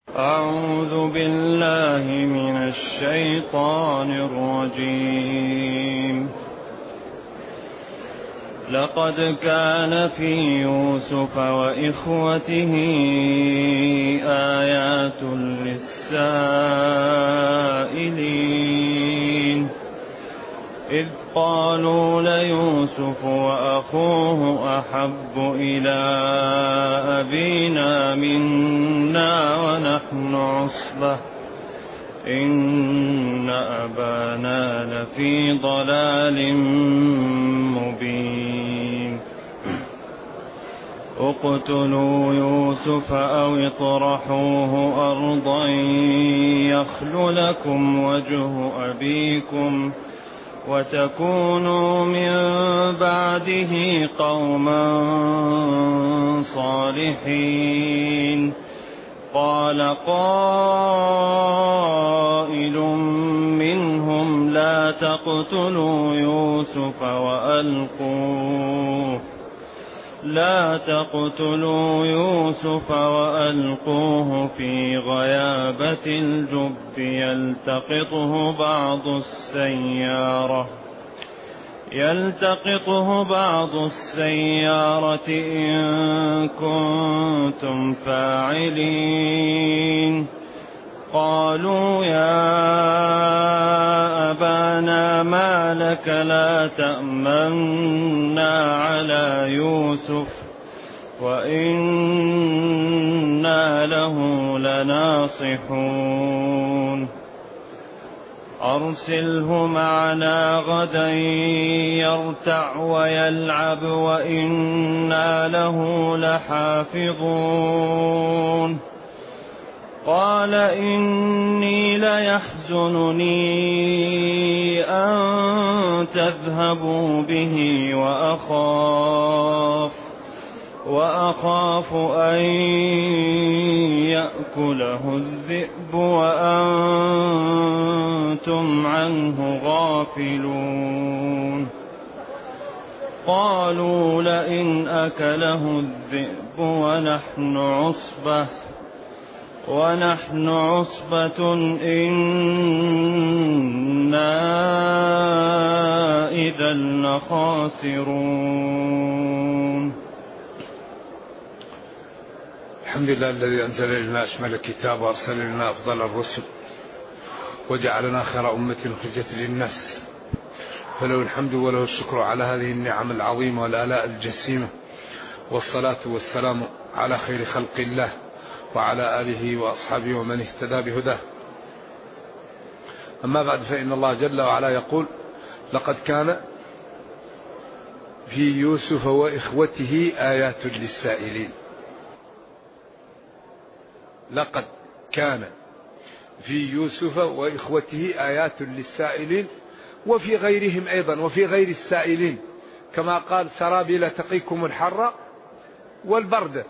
أعوذ بالله من الشيطان الرجيم. لقد كان في يوسف وإخوته آيات للسائلين إذ قالوا ليوسف وأخوه أحب إلى أبينا منا ونحن عصبة إن أبانا لفي ضلال مبين. اقتلوا يوسف أو اطرحوه أرضا يخل لكم وجه أبيكم وتكونوا من بعده قوما صالحين. قال قائل منهم لا تقتلوا يوسف وألقوه في غيابة الجب يلتقطه بعض السيارة إن كنتم فاعلين. قالوا يا أبانا ما لك لا تأمنا على يوسف وإنا له لناصحون. أرسله معنا غدا يرتع ويلعب وإنا له لحافظون. قال إني ليحزنني أن تذهبوا به وأخاف أن يأكله الذئب وأنتم عنه غافلون. قالوا لئن أكله الذئب ونحن عصبة إنا إذا لخاسرون. الحمد لله الذي أنزل إلينا أشمل الكتاب وأرسل لنا أفضل الرسل وجعلنا خير أمة أخرجت للناس، فله الحمد وله الشكر على هذه النعم العظيمة والآلاء الجسيمة، والصلاة والسلام على خير خلق الله وعلى آله وأصحابه ومن اهتدى بهداه. أما بعد، فإن الله جل وعلا يقول: لقد كان في يوسف وإخوته آيات للسائلين. لقد كان في يوسف وإخوته آيات للسائلين، وفي غيرهم أيضا، وفي غير السائلين، كما قال: سرابيل تقيكم الحر والبرد.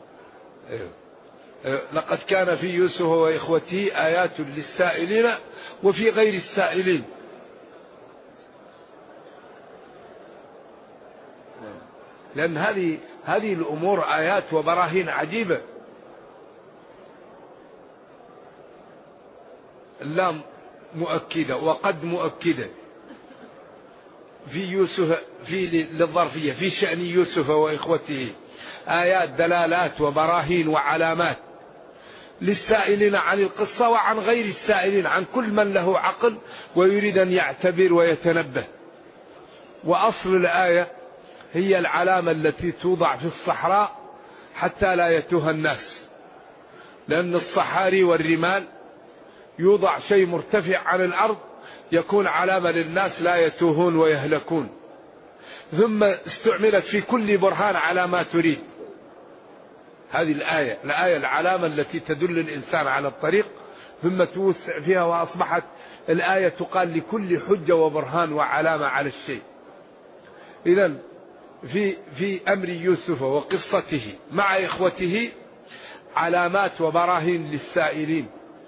لقد كان في يوسف وإخوته آيات للسائلين وفي غير السائلين. لأن هذه الأمور آيات وبراهين عجيبة. اللام مؤكدة وقد مؤكدة في يوسف، في للظرفية، في شأن يوسف وإخوته آيات دلالات وبراهين وعلامات للسائلين عن القصة وعن غير السائلين، عن كل من له عقل ويريد أن يعتبر ويتنبه. وأصل الآية هي العلامة التي توضع في الصحراء حتى لا يتوه الناس، لأن الصحاري والرمال يوضع شيء مرتفع عن الأرض يكون علامة للناس لا يتوهون ويهلكون. ثم استعملت في كل برهان على ما تريد. هذه الآية العلامة التي تدل الإنسان على الطريق، ثم توسع فيها وأصبحت الآية تقال لكل حجة وبرهان وعلامة على الشيء. إذن في أمر يوسف وقصته مع إخوته علامات وبراهين للسائلين.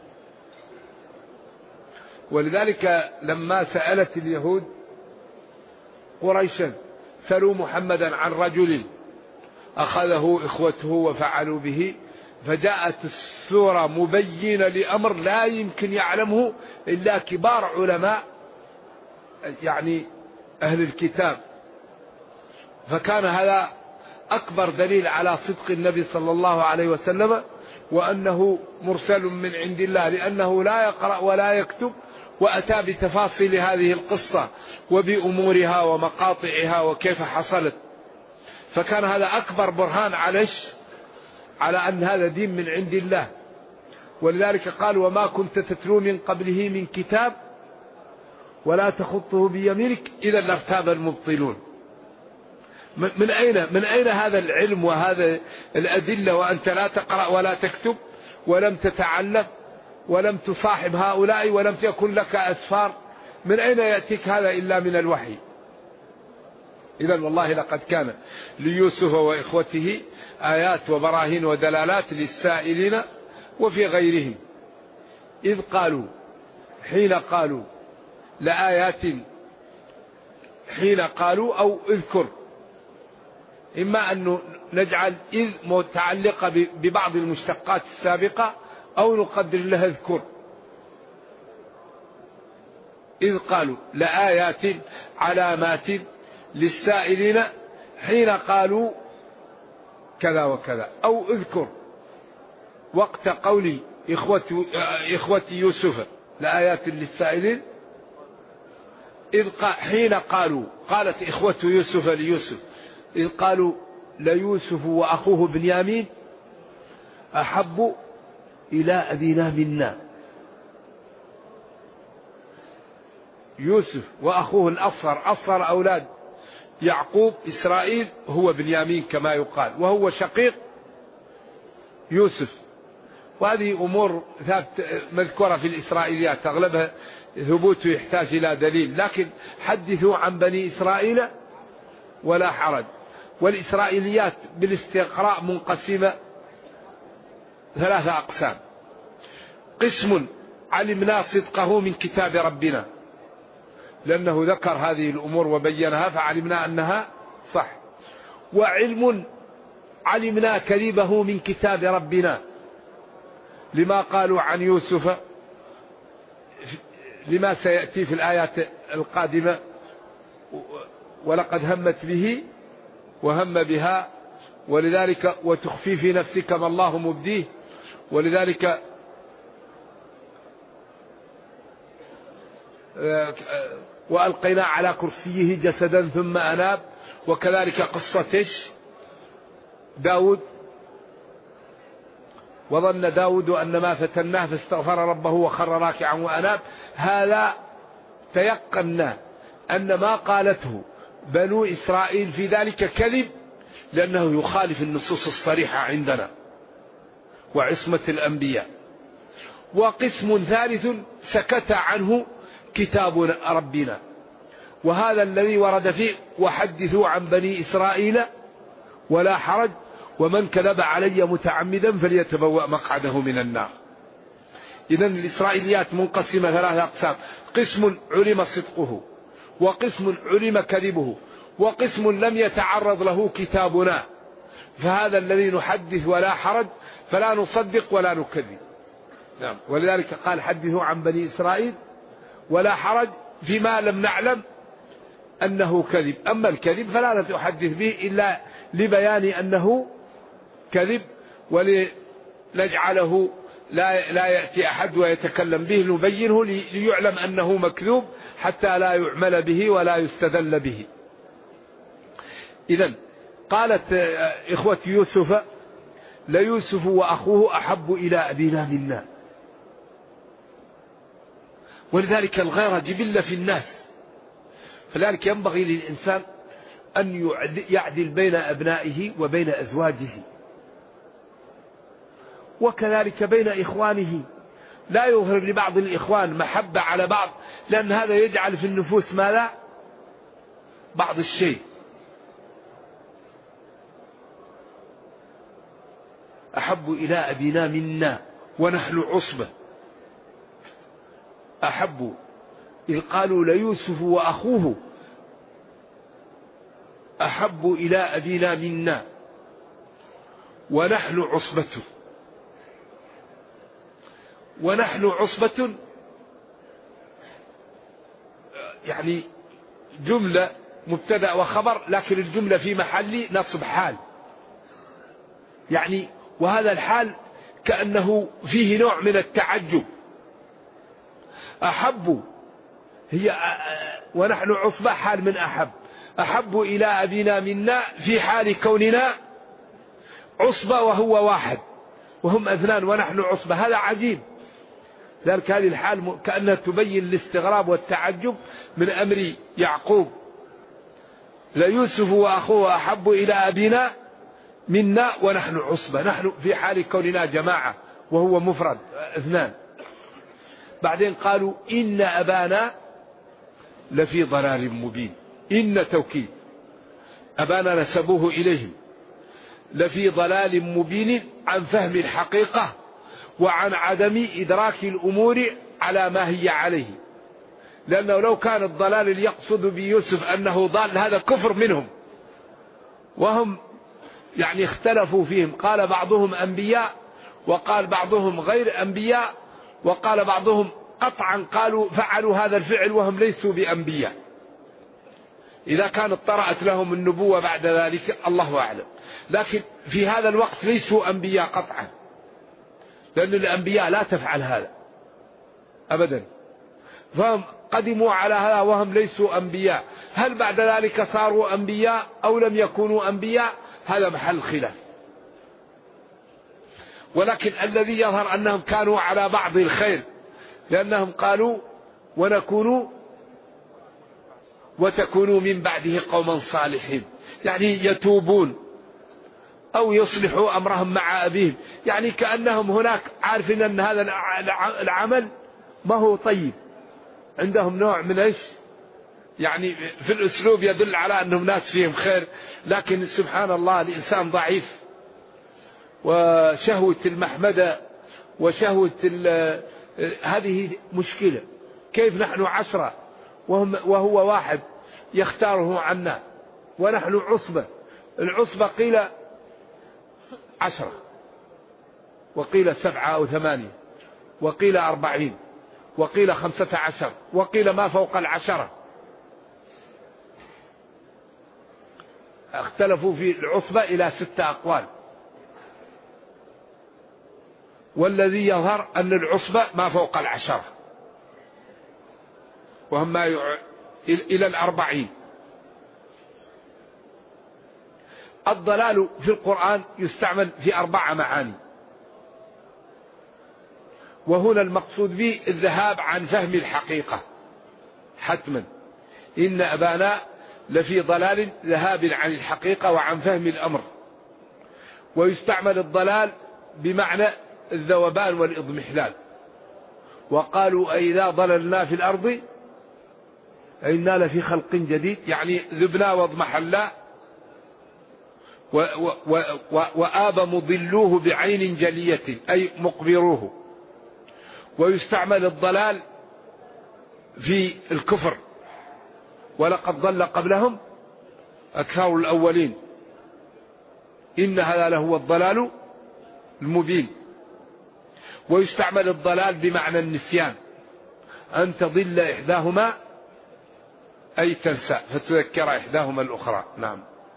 ولذلك لما سألت اليهود قريشا: سلوا محمدا عن رجل أخذه إخوته وفعلوا به، فجاءت السورة مبينة لأمر لا يمكن يعلمه إلا كبار علماء يعني أهل الكتاب. فكان هذا أكبر دليل على صدق النبي صلى الله عليه وسلم، وأنه مرسل من عند الله، لأنه لا يقرأ ولا يكتب، وأتى بتفاصيل هذه القصة وبأمورها ومقاطعها وكيف حصلت. فكان هذا أكبر برهان على أن هذا دين من عند الله. ولذلك قال: وما كنت تتلو من قبله من كتاب ولا تخطه بيمينك إذا لارتاب المبطلون. من أين هذا العلم وهذا الأدلة وأنت لا تقرأ ولا تكتب ولم تتعلم ولم تصاحب هؤلاء ولم يكن لك أسفار؟ من أين يأتيك هذا إلا من الوحي؟ إذا والله لقد كان ليوسف وإخوته آيات وبراهين ودلالات للسائلين وفي غيرهم، إذ قالوا، حين قالوا، لآيات، حين قالوا أو اذكر، إما أن نجعل إذ متعلقة ببعض المشتقات السابقة أو نقدر لها اذكر. إذ قالوا لآيات علامات للسائلين حين قالوا كذا وكذا، أو اذكر وقت قول إخوة يوسف لآيات للسائلين، حين قالوا، قالت إخوة يوسف ليوسف إذ قالوا ليوسف وأخوه بنيامين أحب إلى أبينا منا. يوسف وأخوه الأصغر، أصغر أولاد يعقوب إسرائيل هو بنيامين كما يقال، وهو شقيق يوسف. وهذه أمور مذكورة في الإسرائيليات، أغلبها ثبوته يحتاج إلى دليل، لكن حدثوا عن بني إسرائيل ولا حرج. والإسرائيليات بالاستقراء منقسمة 3 أقسام: قسم علمنا صدقه من كتاب ربنا، لأنه ذكر هذه الأمور وبينها فعلمنا أنها صح، وعلم علمنا كذبه من كتاب ربنا لما قالوا عن يوسف، لما سيأتي في الآيات القادمة: ولقد همت به وهم بها ولذلك وتخفي في نفسك ما الله مبديه، ولذلك وألقينا على كرسيه جسدا ثم أناب. وكذلك قصة داود: وظن داود أن ما فتناه فاستغفر ربه وخر راكعا وأناب. هذا تيقنا أن ما قالته بنو إسرائيل في ذلك كذب، لأنه يخالف النصوص الصريحة عندنا وعصمة الأنبياء. وقسم ثالث سكت عنه كتاب ربنا، وهذا الذي ورد فيه: وحدثوا عن بني إسرائيل ولا حرج ومن كذب علي متعمدا فليتبوأ مقعده من النار. إذن الإسرائيليات منقسمة 3 أقسام: قسم علم صدقه، وقسم علم كذبه، وقسم لم يتعرض له كتابنا، فهذا الذي نحدث ولا حرج، فلا نصدق ولا نكذب. نعم. ولذلك قال: حدثوا عن بني إسرائيل ولا حرج فيما لم نعلم أنه كذب. أما الكذب فلا نتحدث به إلا لبيان أنه كذب، ولنجعله لا يأتي أحد ويتكلم به، نبينه ليعلم أنه مكذوب حتى لا يعمل به ولا يستدل به. إذن قالت إخوة يوسف ليوسف وأخوه أحب إلى أبينا منا. ولذلك الغيرة جبلة في الناس، فلذلك ينبغي للإنسان أن يعدل بين أبنائه وبين أزواجه، وكذلك بين إخوانه، لا يظهر لبعض الإخوان محبة على بعض، لأن هذا يجعل في النفوس ما لا بعض الشيء. أحب إلى أبينا منا ونحن عصبة. أحب إذ قالوا ليوسف وأخوه أحب إلى أبينا منا ونحن عصبته. ونحن عصبة يعني جملة مبتدأ وخبر، لكن الجملة في محل نصب حال، يعني وهذا الحال كأنه فيه نوع من التعجب. أحب هي ونحن عصبة حال من أحب، أحب إلى أبينا منا في حال كوننا عصبة وهو واحد وهم أذنان ونحن عصبة. هذا عجيب، ذلك هذه الحال كأنها تبين الاستغراب والتعجب من أمر يعقوب. ليوسف وأخوه أحب إلى أبينا منا ونحن عصبة، نحن في حال كوننا جماعة وهو مفرد اثنان. بعدين قالوا إن أبانا لفي ضلال مبين، إن توكيد، أبانا نسبوه إليهم، لفي ضلال مبين عن فهم الحقيقة وعن عدم إدراك الأمور على ما هي عليه. لأنه لو كان الضلال اللي يقصد بيوسف أنه ضال هذا كفر منهم، وهم يعني اختلفوا فيهم، قال بعضهم أنبياء وقال بعضهم غير أنبياء، وقال بعضهم قطعا قالوا فعلوا هذا الفعل وهم ليسوا بأنبياء. إذا كانت طرأت لهم النبوة بعد ذلك الله أعلم، لكن في هذا الوقت ليسوا أنبياء قطعا، لأن الأنبياء لا تفعل هذا أبدا، فهم قدموا على هذا وهم ليسوا أنبياء. هل بعد ذلك صاروا أنبياء أو لم يكونوا أنبياء هذا محل خلاف، ولكن الذي يظهر أنهم كانوا على بعض الخير، لأنهم قالوا ونكونوا وتكونوا من بعده قوما صالحين، يعني يتوبون أو يصلحوا أمرهم مع أبيهم، يعني كأنهم هناك عارفين أن هذا العمل ما هو طيب، عندهم نوع من إيش يعني في الأسلوب يدل على أنهم ناس فيهم خير. لكن سبحان الله الإنسان ضعيف، وشهوة المحمدة وشهوة هذه مشكلة. كيف نحن 10 وهو واحد يختاره عنا، ونحن عصبة، العصبة قيل 10 وقيل 7 أو 8 وقيل 40 وقيل 15 وقيل ما فوق 10. اختلفوا في العصبة إلى 6 أقوال، والذي يظهر أن العصبة ما فوق 10 وهم إلى 40. الضلال في القرآن يستعمل في 4 معاني، وهنا المقصود به الذهاب عن فهم الحقيقة حتما. إن أبانا لفي ضلال، ذهاب عن الحقيقة وعن فهم الأمر. ويستعمل الضلال بمعنى الذوبان والإضمحلال. وقالوا أئذا ضللنا في الأرض إنا لفي خلق جديد، يعني ذبنا واضمحلا. وآب مضلوه بعين جلية أي مقبروه. ويستعمل الضلال في الكفر، ولقد ضل قبلهم أكثر الأولين، إن هذا لهو الضلال المبين. ويستعمل الضلال بمعنى النسيان، أن تضل إحداهما أي تنسى فتذكر إحداهما الأخرى. نعم.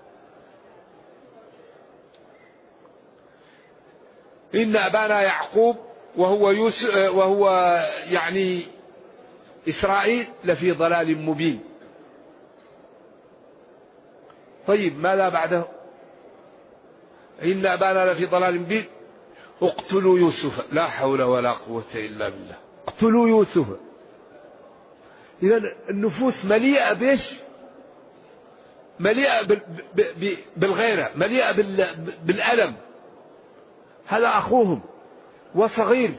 إن أبانا يعقوب وهو يوسف وهو يعني إسرائيل لفي ضلال مبين. طيب ماذا بعده؟ إن أبانا لفي ضلال مبين اقتلوا يوسف، لا حول ولا قوة إلا بالله، اقتلوا يوسف. إذا النفوس مليئة بإيش؟ مليئة بالغيرة، مليئة بالألم. هذا أخوهم وصغير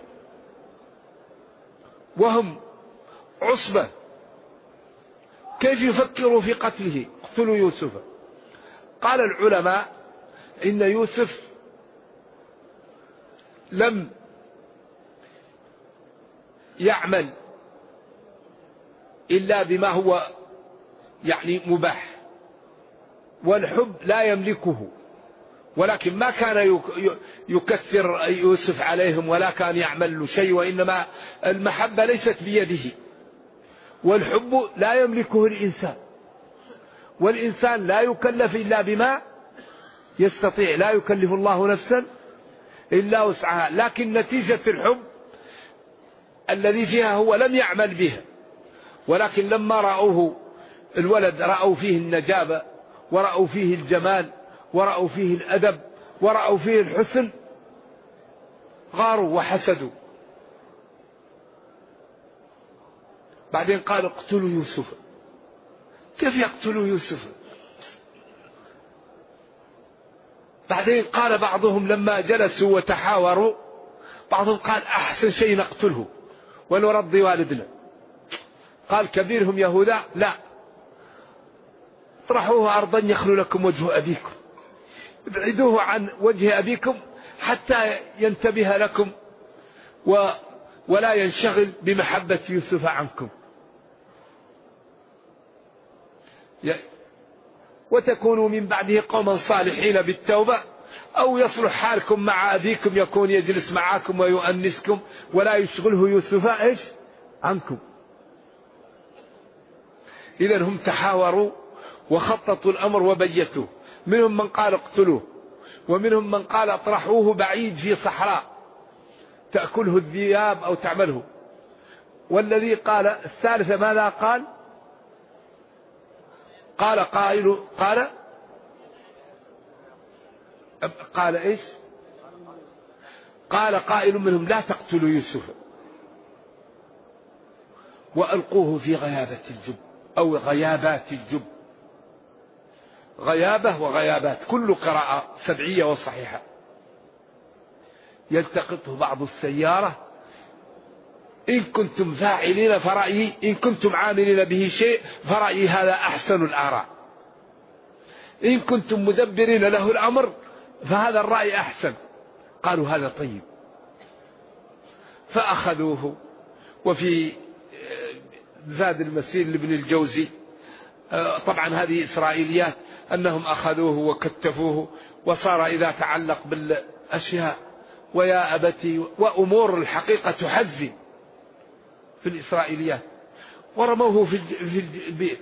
وهم عصبة، كيف يفكروا في قتله؟ اقتلوا يوسف. قال العلماء إن يوسف لم يعمل إلا بما هو يعني مباح، والحب لا يملكه، ولكن ما كان يكثر يوسف عليهم ولا كان يعمل له شيء، وإنما المحبة ليست بيده، والحب لا يملكه الإنسان، والإنسان لا يكلف إلا بما يستطيع، لا يكلف الله نفسا إلا وسعها، لكن نتيجة الحب الذي فيها هو لم يعمل بها، ولكن لما رأوه الولد رأوا فيه النجابة، ورأوا فيه الجمال، ورأوا فيه الأدب، ورأوا فيه الحسن، غاروا وحسدوا. بعدين قال اقتلوا يوسف. كيف يقتلوا يوسف؟ بعدين قال بعضهم لما جلسوا وتحاوروا، بعضهم قال أحسن شيء نقتله ونرضي والدنا. قال كبيرهم يهوذا لا، اطرحوه أرضا يخلو لكم وجه أبيكم، ابعدوه عن وجه أبيكم حتى ينتبه لكم ولا ينشغل بمحبة يوسف عنكم، وتكونوا من بعده قوما صالحين بالتوبة، أو يصلح حالكم مع أبيكم يكون يجلس معكم ويؤنسكم ولا يشغله يوسف إيش عنكم. إذن هم تحاوروا وخططوا الأمر وبيتوه، منهم من قال اقتلوه، ومنهم من قال اطرحوه بعيد في صحراء تأكله الذئاب أو تعمله. والذي قال الثالثة ماذا قال؟ قال قائل قال ايش؟ قال قائل منهم لا تقتلوا يوسف وألقوه في غيابة الجب أو غيابات الجب. غيابة وغيابات كل قراءة سبعية وصحيحة. يلتقطه بعض السيارة، إن كنتم فاعلين فرأيي، إن كنتم عاملين به شيء فرأيي هذا أحسن الآراء، إن كنتم مدبرين له الأمر فهذا الرأي أحسن. قالوا هذا طيب، فأخذوه. وفي زاد المسير لابن الجوزي، طبعا هذه إسرائيليات، أنهم أخذوه وكتفوه، وصار إذا تعلق بالأشياء ويا أبتي وأمور الحقيقة تحزن في الإسرائيليات. ورموه في البئر،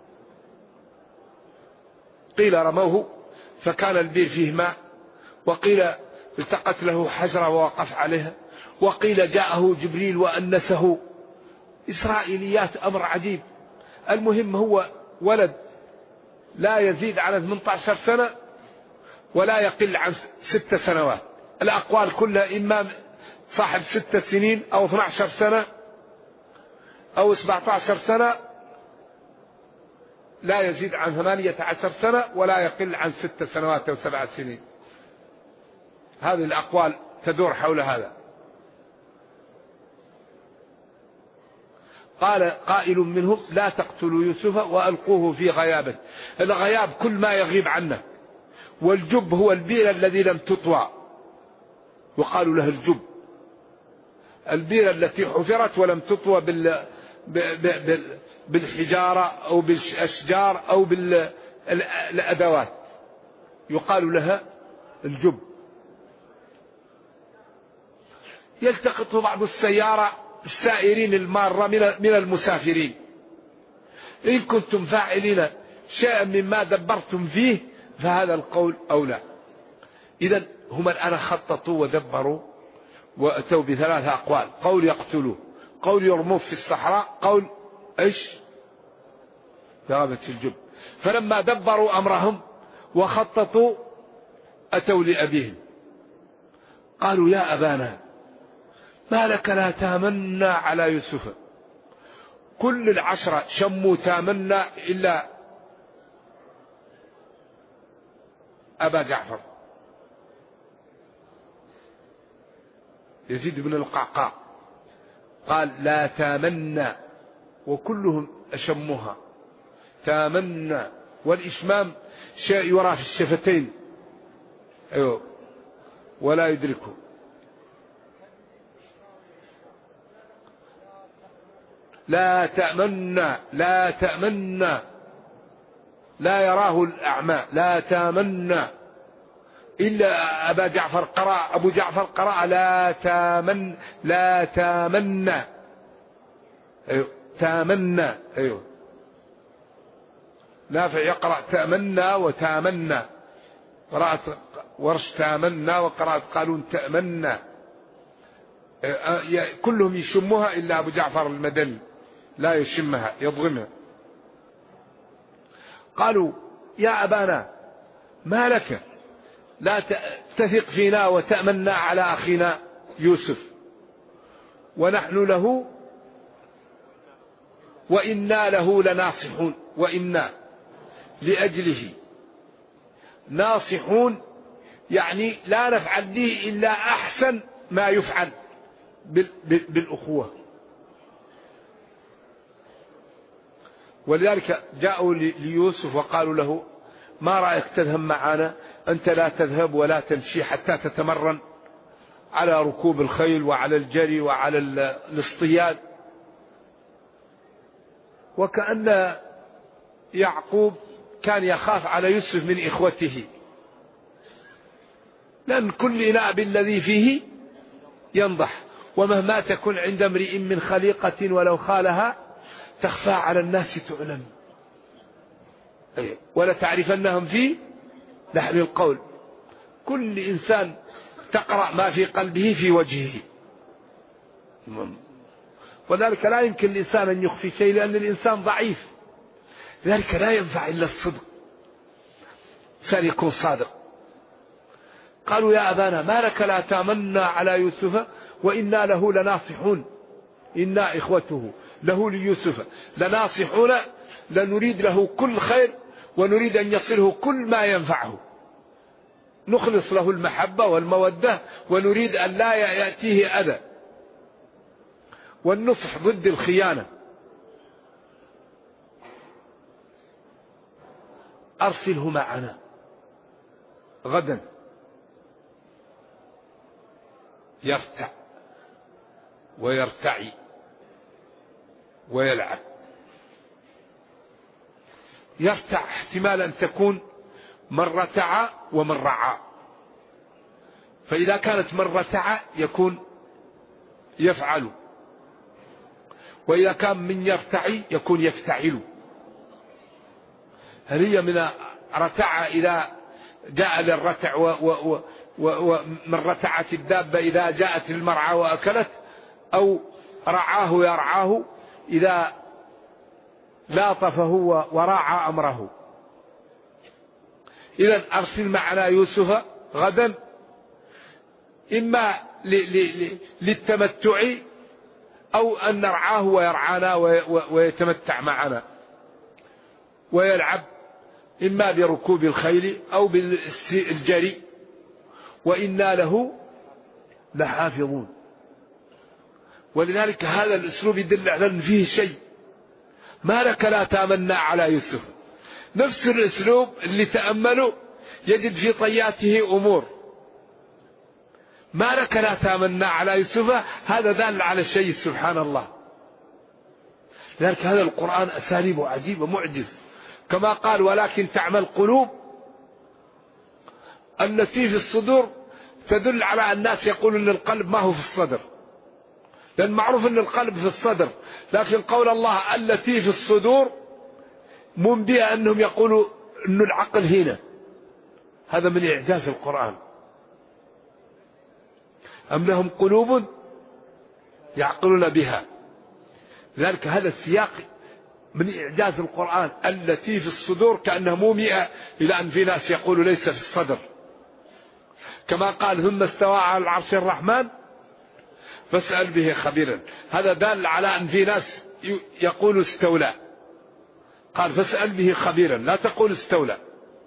قيل رموه فكان البئر فيه ماء، وقيل التقت له حجرة ووقف عليها، وقيل جاءه جبريل وأنسه. إسرائيليات أمر عجيب. المهم هو ولد لا يزيد على 18 سنة ولا يقل عن 6 سنوات. الأقوال كلها إما صاحب 6 سنين أو 12 سنة أو 17 سنة، لا يزيد عن 18 سنة ولا يقل عن 6 سنوات أو 7 سنين. هذه الأقوال تدور حول هذا. قال قائل منهم لا تقتلوا يوسف وألقوه في غيابه. الغياب كل ما يغيب عنه، والجب هو البئر الذي لم تطوى، وقالوا له الجب البئر التي حفرت ولم تطوى بالحجارة أو بالأشجار أو بالأدوات، يقال لها الجب. يلتقطه بعض السيارة السائرين المارة من المسافرين، إن كنتم فاعلين شيئا مما دبرتم فيه فهذا القول أولى. إذن هم الآن خططوا ودبروا وأتوا بثلاثة أقوال: قول يقتلوه، قول يرموه في الصحراء، قول إيش غابة الجب. فلما دبروا أمرهم وخططوا أتوا لأبيهم قالوا يا أبانا ما لك لا تامنا على يوسف. كل 10 شموا تامنا إلا أبا جعفر يزيد بن القعقاع قال لا تامنا، وكلهم أشموها تامنا. والإشمام شيء يرى في الشفتين أيوه ولا يدركه. لا تأمنا لا تأمنا، لا يراه الأعمى، لا تامنا. إلا أبو جعفر قرأ لا تامن. أيوه تامن. أيوه نافع يقرأ تأمنا وتامنا، قرأت ورش تامنا وقرأت قالون تأمنا، كلهم يشمها إلا أبو جعفر المدني لا يشمها يضغمها. قالوا يا أبانا ما لك لا تثق فينا وتأمنا على أخينا يوسف ونحن له وإنا له لناصحون. وإنا لأجله ناصحون، يعني لا نفعل به إلا أحسن ما يفعل بالأخوة. ولذلك جاءوا ليوسف وقالوا له ما رأيك تذهب معنا؟ أنت لا تذهب ولا تمشي حتى تتمرن على ركوب الخيل وعلى الجري وعلى الاصطياد. وكأن يعقوب كان يخاف على يوسف من إخوته، لأن كل إناء بالذي فيه ينضح، ومهما تكن عند امرئ من خليقة ولو خالها تخفى على الناس تعلم ولا تعرفنهم في لحن القول. كل إنسان تقرأ ما في قلبه في وجهه، وذلك لا يمكن الإنسان أن يخفي شيء لأن الإنسان ضعيف. لذلك لا ينفع إلا الصدق، إنسان يكون صادق. قالوا يا أبانا ما لك لا تامنا على يوسف وإنا له لناصحون. إنا إخوته له ليوسف لناصحون، لنريد له كل خير ونريد أن يصله كل ما ينفعه، نخلص له المحبة والمودة ونريد أن لا يأتيه أذى. والنصح ضد الخيانة. أرسله معنا غدا يرتع ويرتعي ويلعب. يرتع احتمال أن تكون من رتع ومن رعى، فإذا كانت من رتع يكون يفعل، وإذا كان من يرتعي يكون يفتعل. هل هي من رتع إذا جاء للرتع ومن رتعت الدابة إذا جاءت المرعى وأكلت، أو رعاه يرعاه إذا لاطفه وراعى أمره. إذن أرسل معنا يوسف غدا إما للتمتع أو أن نرعاه ويرعانا ويتمتع معنا ويلعب، إما بركوب الخيل أو بالجري. وإنا له لحافظون. ولذلك هذا الأسلوب يدل على أن فيه شيء. ما لك لا تامنا على يوسف، نفس الأسلوب اللي تأمله يجد في طياته أمور. ما لك لا تامنا على يوسف، هذا دال على شيء سبحان الله. لذلك هذا القرآن أساليبه عجيبة معجز، كما قال ولكن تعمى القلوب التي في الصدور، تدل على الناس يقولون أن القلب ما هو في الصدر، لأن معروف أن القلب في الصدر، لكن قول الله التي في الصدور منبئ أنهم يقولوا أن العقل هنا. هذا من إعجاز القرآن. أم لهم قلوب يعقلون بها. لذلك هذا السياق من إعجاز القرآن، التي في الصدور كأنها مومئة إلى أن في ناس يقولوا ليس في الصدر. كما قال ثم استوى على العرش الرحمن فاسأل به خبيرا، هذا دال على أن في ناس يقول استولى، قال فاسأل به خبيرا لا تقول استولى.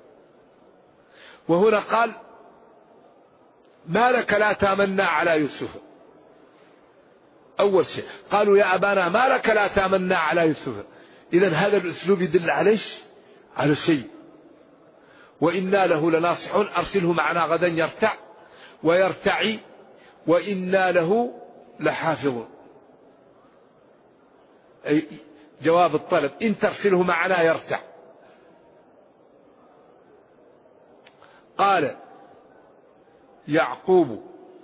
وهنا قال ما لك لا تامنا على يوسف. أول شيء قالوا يا أبانا ما لك لا تامنا على يوسف. إذن هذا الأسلوب يدل على شيء. وإنا له لناصحون أرسله معنا غدا يرتع ويرتعي وإنا له لحافظون. أي جواب الطلب، إن ترسله معنا يرتع. قال يعقوب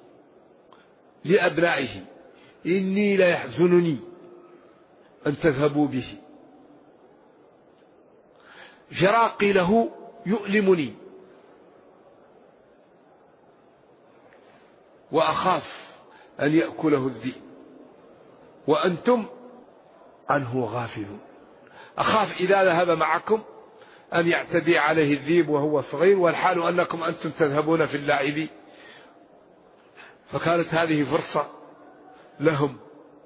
لأبنائه إني ليحزنني أن تذهبوا به، فراقي له يؤلمني، وأخاف أن يأكله الذئب وأنتم عنه غافلون. أخاف إذا ذهب معكم أن يعتدي عليه الذئب وهو صغير، والحال أنكم أنتم تذهبون في اللعب. فكانت هذه فرصة لهم.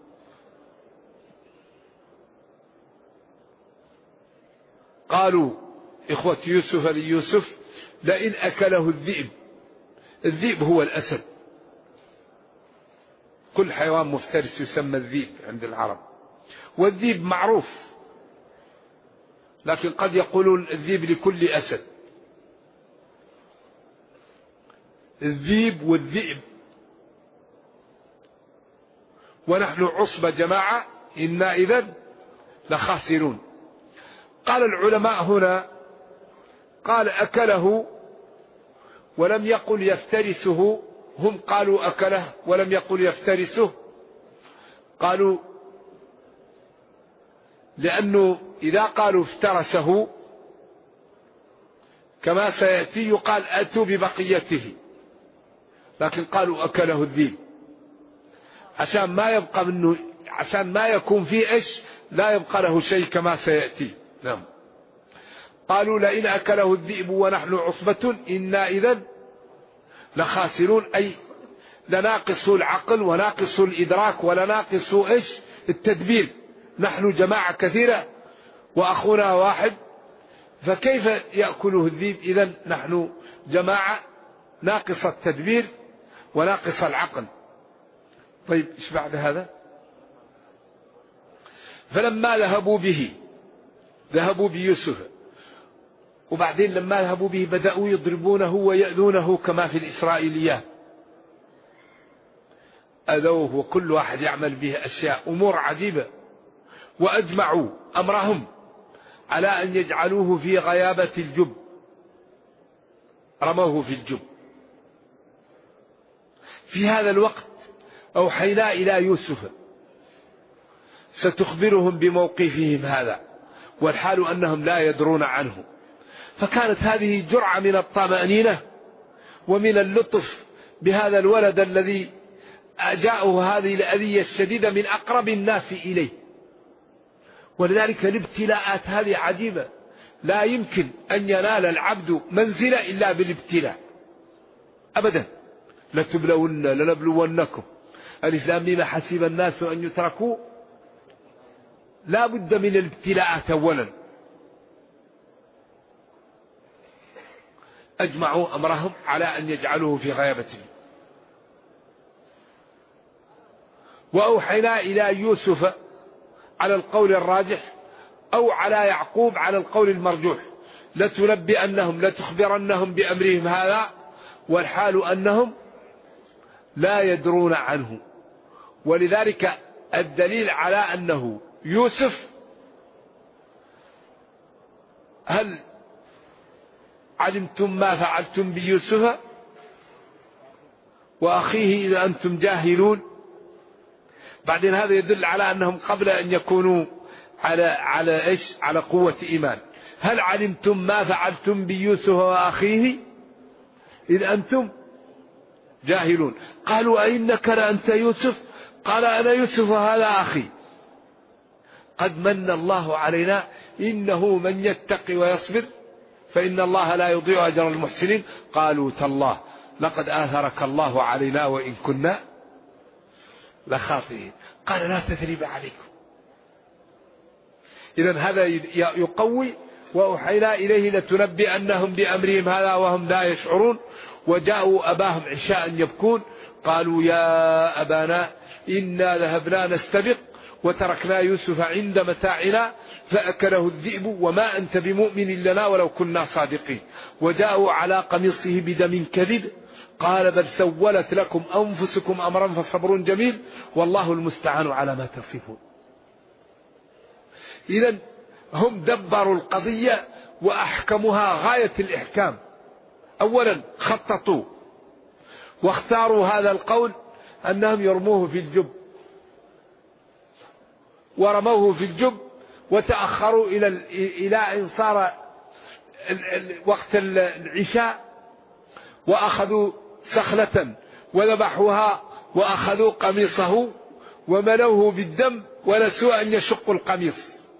قالوا إخوة يوسف ليوسف لئن أكله الذئب، الذئب هو الأسد، كل حيوان مفترس يسمى الذئب عند العرب، والذئب معروف، لكن قد يقولون الذئب لكل أسد، الذئب والذئب. ونحن عصبة جماعة إنا إذن لخاسرون. قال العلماء هنا، قال أكله ولم يقل يفترسه، هم قالوا أكله ولم يقل يفترسه، قالوا لأنه إذا قالوا افترسه كما سيأتي يقال أتوا ببقيته، لكن قالوا أكله الذئب عشان ما يبقى منه، عشان ما يكون فيه إيش، لا يبقى له شيء كما سيأتي. نعم. قالوا لئن أكله الذئب ونحن عصبة إنا إذن لخاسرون، أي لناقص العقل وناقص الإدراك ولناقص إيش التدبير، نحن جماعة كثيرة وأخونا واحد، فكيف يأكله الذئب؟ إذن نحن جماعة ناقص التدبير وناقص العقل. طيب إيش بعد هذا؟ فلما ذهبوا به، ذهبوا بيوسف، وبعدين لما ذهبوا به بدأوا يضربونه ويأذونه كما في الإسرائيليات، أذوه وكل واحد يعمل به أشياء أمور عجيبة. وأجمعوا أمرهم على أن يجعلوه في غيابة الجب، رموه في الجب. في هذا الوقت أوحينا إلى يوسف ستخبرهم بموقفهم هذا، والحال أنهم لا يدرون عنه. فكانت هذه جرعة من الطمأنينة ومن اللطف بهذا الولد الذي جاءه هذه الأذية الشديدة من أقرب الناس إليه. ولذلك الابتلاءات هذه عجيبة، لا يمكن أن ينال العبد منزلة إلا بالابتلاء أبدا. لتبلون لنبلونكم، ألف لام ميم حسب الناس أن يتركوا، لا بد من الابتلاءات أولا. أجمعوا أمرهم على أن يجعلوه في غيابته. وأوحينا إلى يوسف على القول الراجح، أو على يعقوب على القول المرجوح، لتنبئنهم لتخبرنهم بأمرهم هذا، والحال أنهم لا يدرون عنه. ولذلك الدليل على أنه يوسف، هل علمتم ما فعلتم بيوسف وأخيه إذا أنتم جاهلون؟ بعدين هذا يدل على أنهم قبل أن يكونوا على إيش، على قوة إيمان. هل علمتم ما فعلتم بيوسف وأخيه إذ أنتم جاهلون؟ قالوا أئنك لأنت يوسف؟ قال أنا يوسف وهذا أخي، قد من الله علينا إنه من يتقي ويصبر فإن الله لا يضيع أجر المحسنين. قالوا تالله لقد آثرك الله علينا وإن كنا لخاطئين. قال لا تثريب عليكم. إذن هذا يقوي. وأوحينا إليه لتنبئنهم بأمرهم هذا وهم لا يشعرون. وجاءوا أباهم عشاء يبكون، قالوا يا أبانا إنا ذهبنا نستبق وتركنا يوسف عند متاعنا فأكله الذئب وما أنت بمؤمن لنا ولو كنا صادقين. وجاءوا على قميصه بدم كذب، قال بل سولت لكم أنفسكم أمرا فصبر جميل والله المستعان على ما تصفون. إذن هم دبروا القضية وأحكمها غاية الإحكام. أولا خططوا، واختاروا هذا القول أنهم يرموه في الجب، ورموه في الجب وتأخروا إلى أن صار وقت العشاء، وأخذوا سخلة وذبحوها وأخذوا قميصه وملوه بالدم ونسوا أن يشقوا القميص،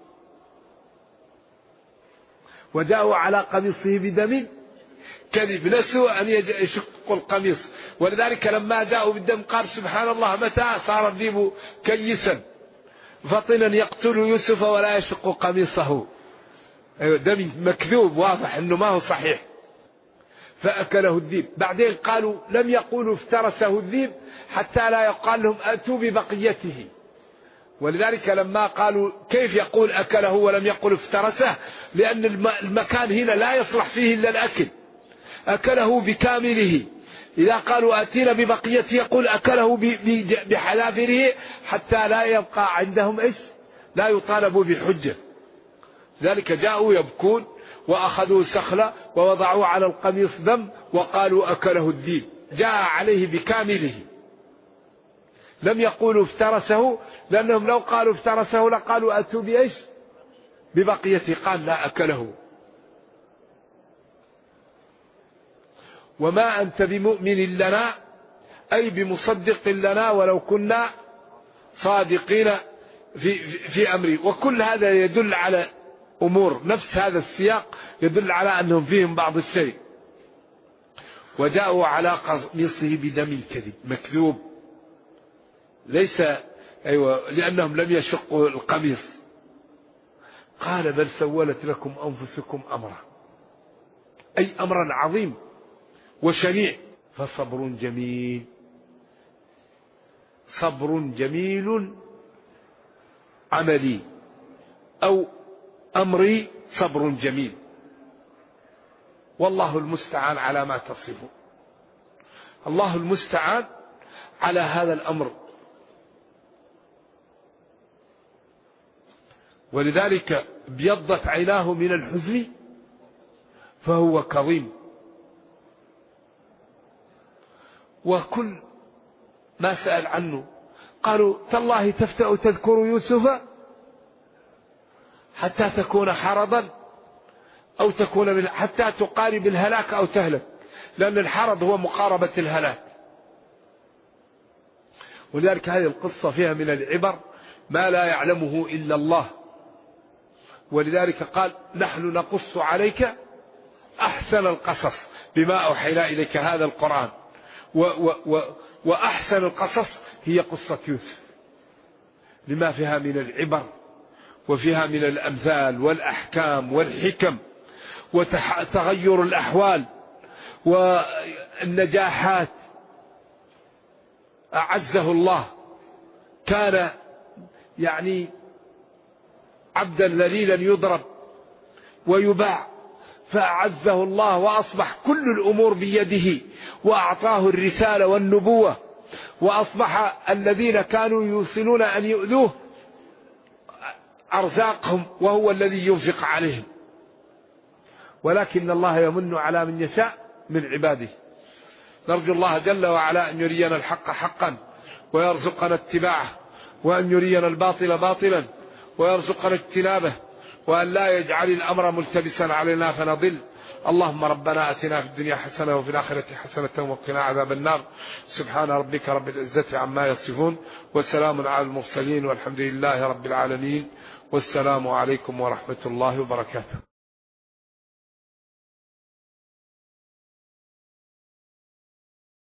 وجاءوا على قميصه بدم كذب، نسوا أن يشقوا القميص. ولذلك لما جاءوا بالدم قال سبحان الله متى صار الذئب كيسا فطنا يقتل يوسف ولا يشق قميصه. دم مكذوب واضح أنه ما هو صحيح، فأكله الذئب. بعدين قالوا لم يقولوا افترسه الذئب حتى لا يقال لهم أتوا ببقيته. ولذلك لما قالوا كيف يقول أكله ولم يقول افترسه، لأن المكان هنا لا يصلح فيه إلا الأكل، أكله بكامله. إذا قالوا أتينا ببقيته يقول أكله بحذافيره حتى لا يبقى عندهم إيش، لا يطالبوا بحجة. ذلك جاءوا يبكون وأخذوا سخلة ووضعوا على القميص دم وقالوا أكله الذئب، جاء عليه بكامله. لم يقولوا افترسه، لأنهم لو قالوا افترسه لقالوا أتوا بإيش ببقيته، قال لا أكله. وما أنت بمؤمن لنا أي بمصدق لنا ولو كنا صادقين في أمري. وكل هذا يدل على أمور، نفس هذا السياق يدل على أنهم فيهم بعض الشيء. وجاءوا على قميصه بدم كذب مكذوب، ليس لأنهم لم يشقوا القميص. قال بل سولت لكم أنفسكم أمرا، أي أمرا عظيم وشنيع، فصبر جميل. صبر جميل عملي أو أمري صبر جميل، والله المستعان على ما تصفون. الله المستعان على هذا الأمر. ولذلك ابيضت عيناه من الحزن فهو كظيم. وكل ما سأل عنه قالوا تالله تفتأ تذكر يوسف حتى تكون حرضا أو تكون حتى تقارب الهلاك أو تهلك، لأن الحرض هو مقاربة الهلاك. ولذلك هذه القصة فيها من العبر ما لا يعلمه إلا الله. ولذلك قال نحن نقص عليك أحسن القصص بما أوحينا إليك هذا القرآن. وأحسن القصص هي قصة يوسف لما فيها من العبر وفيها من الأمثال والأحكام والحكم وتغير الأحوال والنجاحات. أعزه الله، كان عبدا ذليلا يضرب ويباع، فأعزه الله وأصبح كل الأمور بيده، وأعطاه الرسالة والنبوة، وأصبح الذين كانوا يوصلون أن يؤذوه أرزاقهم وهو الذي ينفق عليهم. ولكن الله يمن على من يشاء من عباده. نرجو الله جل وعلا أن يرينا الحق حقا ويرزقنا اتباعه، وأن يرينا الباطل باطلا ويرزقنا اجتنابه، وأن لا يجعل الأمر ملتبسا علينا فنضل. اللهم ربنا أتنا في الدنيا حسنة وفي الآخرة حسنة وقنا عذاب النار. سبحان ربك رب العزة عما يصفون، وسلام على المرسلين، والحمد لله رب العالمين، والسلام عليكم ورحمة الله وبركاته.